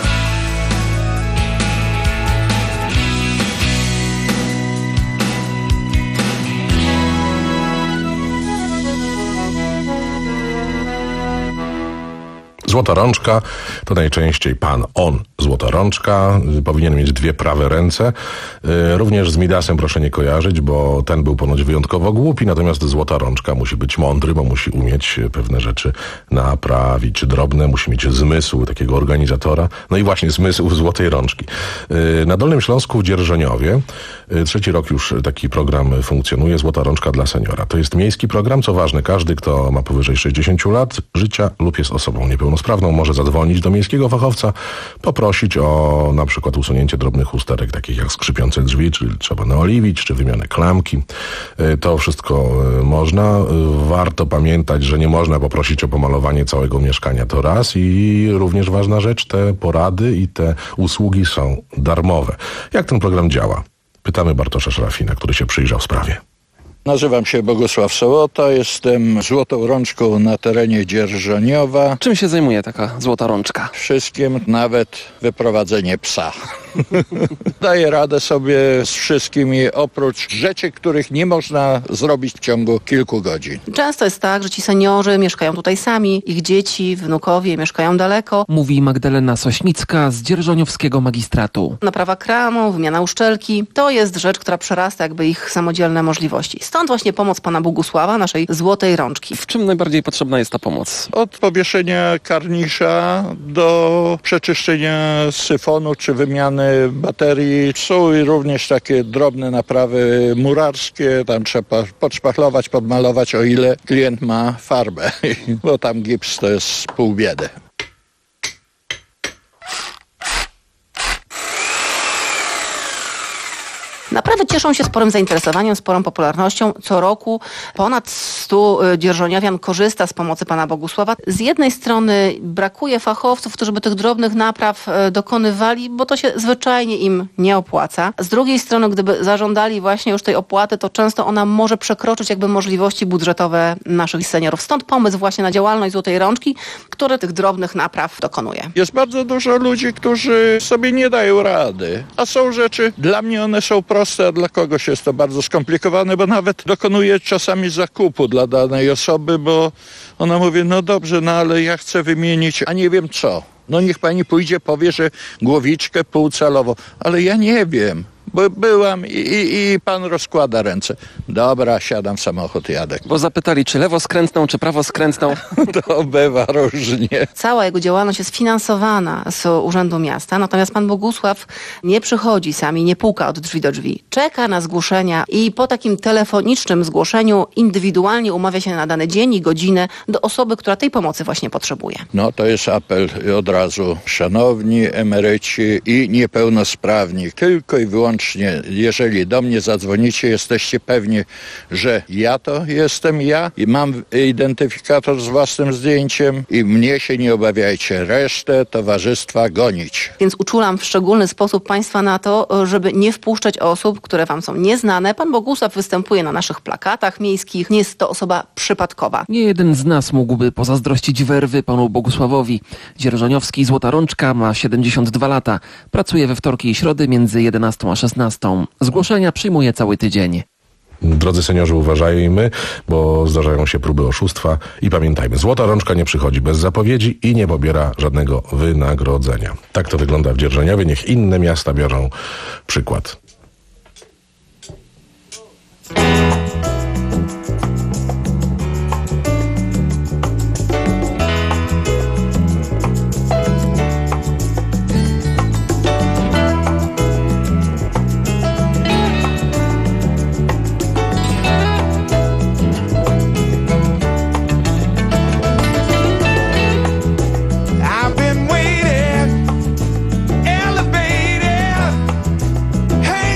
Złota rączka to najczęściej pan, on, złota rączka. Powinien mieć dwie prawe ręce. Również z Midasem proszę nie kojarzyć, bo ten był ponoć wyjątkowo głupi, natomiast złota rączka musi być mądry, bo musi umieć pewne rzeczy naprawić. Drobne, musi mieć zmysł takiego organizatora. No i właśnie zmysł złotej rączki. Na Dolnym Śląsku w Dzierżoniowie trzeci rok już taki program funkcjonuje, Złota rączka dla seniora. To jest miejski program, co ważne, każdy, kto ma powyżej sześćdziesięciu lat życia lub jest osobą niepełnosprawną, może zadzwonić do miejskiego fachowca, poprosić o na przykład usunięcie drobnych usterek, takich jak skrzypiące drzwi, czyli trzeba naoliwić, czy wymianę klamki. To wszystko można. Warto pamiętać, że nie można poprosić o pomalowanie całego mieszkania, to raz, i również ważna rzecz, te porady i te usługi są darmowe. Jak ten program działa? Pytamy Bartosza Szrafina, który się przyjrzał sprawie. Nazywam się Bogusław Sołota, jestem złotą rączką na terenie Dzierżoniowa. Czym się zajmuje taka złota rączka? Wszystkim, nawet wyprowadzenie psa. Daję radę sobie z wszystkimi, oprócz rzeczy, których nie można zrobić w ciągu kilku godzin. Często jest tak, że ci seniorzy mieszkają tutaj sami, ich dzieci, wnukowie mieszkają daleko. Mówi Magdalena Sośnicka z dzierżoniowskiego magistratu. Naprawa kranu, wymiana uszczelki, to jest rzecz, która przerasta jakby ich samodzielne możliwości. Stąd właśnie pomoc pana Bogusława, naszej złotej rączki. W czym najbardziej potrzebna jest ta pomoc? Od powieszenia karnisza do przeczyszczenia syfonu czy wymiany baterii. Są i również takie drobne naprawy murarskie. Tam trzeba podszpachlować, podmalować, o ile klient ma farbę, bo tam gips to jest pół biedy. Naprawdę cieszą się sporym zainteresowaniem, sporą popularnością. Co roku ponad stu dzierżoniowian korzysta z pomocy pana Bogusława. Z jednej strony brakuje fachowców, którzy by tych drobnych napraw dokonywali, bo to się zwyczajnie im nie opłaca. Z drugiej strony, gdyby zażądali właśnie już tej opłaty, to często ona może przekroczyć jakby możliwości budżetowe naszych seniorów. Stąd pomysł właśnie na działalność Złotej Rączki, który tych drobnych napraw dokonuje. Jest bardzo dużo ludzi, którzy sobie nie dają rady, a są rzeczy, dla mnie one są proste. proste, a dla kogoś jest to bardzo skomplikowane, bo nawet dokonuje czasami zakupu dla danej osoby, bo ona mówi, no dobrze, no ale ja chcę wymienić, a nie wiem co. No niech pani pójdzie, powie, że głowiczkę półcalowo, ale ja nie wiem. Bo byłam i, i, i pan rozkłada ręce. Dobra, siadam w samochód, jadę. Bo zapytali, czy lewoskrętną, czy prawoskrętną. To bywa różnie. Cała jego działalność jest finansowana z Urzędu Miasta, natomiast pan Bogusław nie przychodzi sami, nie puka od drzwi do drzwi. Czeka na zgłoszenia i po takim telefonicznym zgłoszeniu indywidualnie umawia się na dany dzień i godzinę do osoby, która tej pomocy właśnie potrzebuje. No to jest apel od razu. Szanowni emeryci i niepełnosprawni, tylko i wyłącznie jeżeli do mnie zadzwonicie, jesteście pewni, że ja to jestem ja i mam identyfikator z własnym zdjęciem i mnie się nie obawiajcie, resztę towarzystwa gonić. Więc uczulam w szczególny sposób państwa na to, żeby nie wpuszczać osób, które wam są nieznane. Pan Bogusław występuje na naszych plakatach miejskich, nie jest to osoba przypadkowa. Nie jeden z nas mógłby pozazdrościć werwy panu Bogusławowi. Dzierżoniowski Złota Rączka ma siedemdziesiąt dwa lata. Pracuje we wtorki i środy między jedenastą a szesnastą. Zgłoszenia przyjmuje cały tydzień. Drodzy seniorzy, uważajmy, bo zdarzają się próby oszustwa i pamiętajmy, Złota Rączka nie przychodzi bez zapowiedzi i nie pobiera żadnego wynagrodzenia. Tak to wygląda w Dzierżoniowie, niech inne miasta biorą przykład. Hey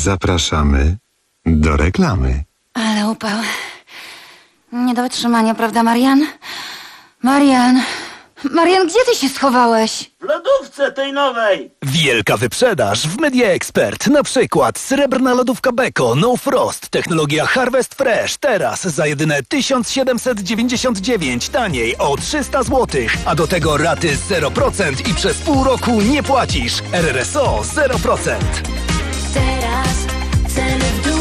Zapraszamy do reklamy. Ale upał. Nie do wytrzymania, prawda, Marian? Marian... Marian, gdzie ty się schowałeś? W lodówce tej nowej! Wielka wyprzedaż w Media Expert. Na przykład srebrna lodówka Beko No Frost. Technologia Harvest Fresh. Teraz za jedyne tysiąc siedemset dziewięćdziesiąt dziewięć. Taniej o trzysta złotych. A do tego raty zero procent i przez pół roku nie płacisz. R R S O zero procent. Teraz ceny w dół.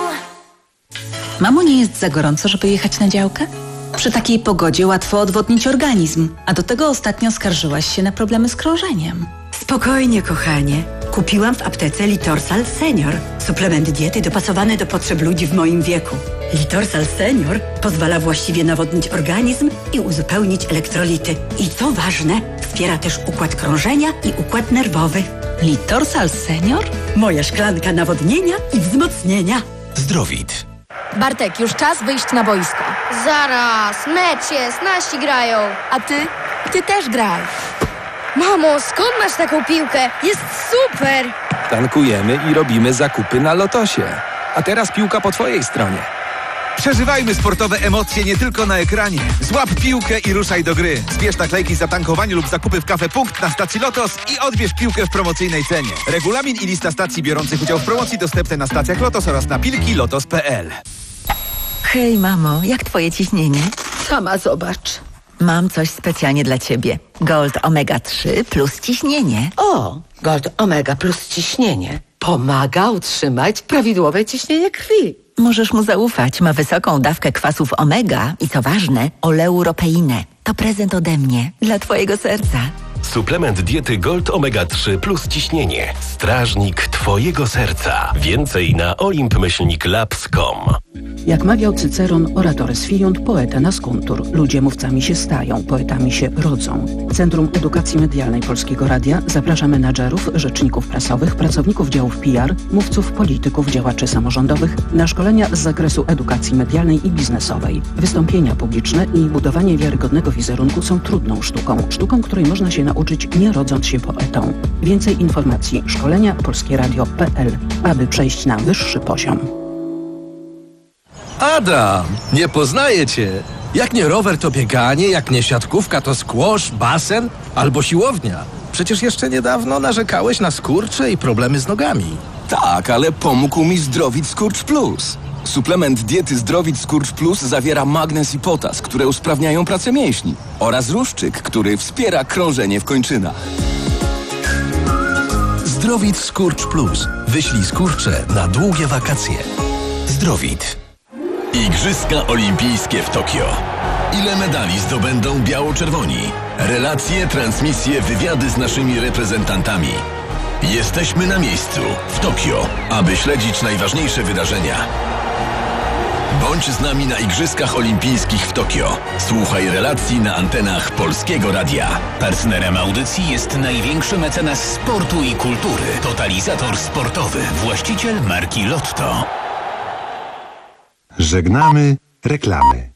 Mamo, nie jest za gorąco, żeby jechać na działkę? Przy takiej pogodzie łatwo odwodnić organizm, a do tego ostatnio skarżyłaś się na problemy z krążeniem. Spokojnie, kochanie. Kupiłam w aptece Litorsal Senior. Suplement diety dopasowany do potrzeb ludzi w moim wieku. Litorsal Senior pozwala właściwie nawodnić organizm i uzupełnić elektrolity. I co ważne, wspiera też układ krążenia i układ nerwowy. Litorsal Senior? Moja szklanka nawodnienia i wzmocnienia. Zdrowit. Bartek, już czas wyjść na boisko. Zaraz, mecz jest, nasi grają. A ty? Ty też graj. Mamo, skąd masz taką piłkę? Jest super! Tankujemy i robimy zakupy na Lotosie. A teraz piłka po twojej stronie. Przeżywajmy sportowe emocje nie tylko na ekranie. Złap piłkę i ruszaj do gry. Zbierz naklejki za tankowanie lub zakupy w Cafe Punkt na stacji Lotos i odbierz piłkę w promocyjnej cenie. Regulamin i lista stacji biorących udział w promocji dostępne na stacjach Lotos oraz na pilki lotos kropka p l. Hej, mamo, jak twoje ciśnienie? Sama zobacz. Mam coś specjalnie dla ciebie. Gold Omega trzy plus ciśnienie. O, Gold Omega plus ciśnienie pomaga utrzymać prawidłowe ciśnienie krwi. Możesz mu zaufać. Ma wysoką dawkę kwasów omega i co ważne, oleuropeinę. To prezent ode mnie dla twojego serca. Suplement diety Gold Omega trzy plus ciśnienie. Strażnik twojego serca. Więcej na olimp myślnik labs kropka com. Jak mawiał Cyceron, oratoris fiunt, poeta nascuntur. Ludzie mówcami się stają, poetami się rodzą. Centrum Edukacji Medialnej Polskiego Radia zaprasza menadżerów, rzeczników prasowych, pracowników działów P R, mówców, polityków, działaczy samorządowych na szkolenia z zakresu edukacji medialnej i biznesowej. Wystąpienia publiczne i budowanie wiarygodnego wizerunku są trudną sztuką. Sztuką, której można się nauczyć nie rodząc się poetą. Więcej informacji szkolenia polskieradio kropka p l, aby przejść na wyższy poziom. Adam, nie poznaję cię. Jak nie rower, to bieganie, jak nie siatkówka, to squash, basen albo siłownia. Przecież jeszcze niedawno narzekałeś na skurcze i problemy z nogami. Tak, ale pomógł mi Zdrowit Skurcz Plus. Suplement diety Zdrowit Skurcz Plus zawiera magnez i potas, które usprawniają pracę mięśni, oraz ruszczyk, który wspiera krążenie w kończynach. Zdrowit Skurcz Plus. Wyślij skurcze na długie wakacje. Zdrowit. Igrzyska Olimpijskie w Tokio. Ile medali zdobędą biało-czerwoni? Relacje, transmisje, wywiady z naszymi reprezentantami. Jesteśmy na miejscu, w Tokio, aby śledzić najważniejsze wydarzenia. Bądź z nami na Igrzyskach Olimpijskich w Tokio. Słuchaj relacji na antenach Polskiego Radia. Partnerem audycji jest największy mecenas sportu i kultury. Totalizator sportowy, właściciel marki Lotto. Żegnamy reklamy.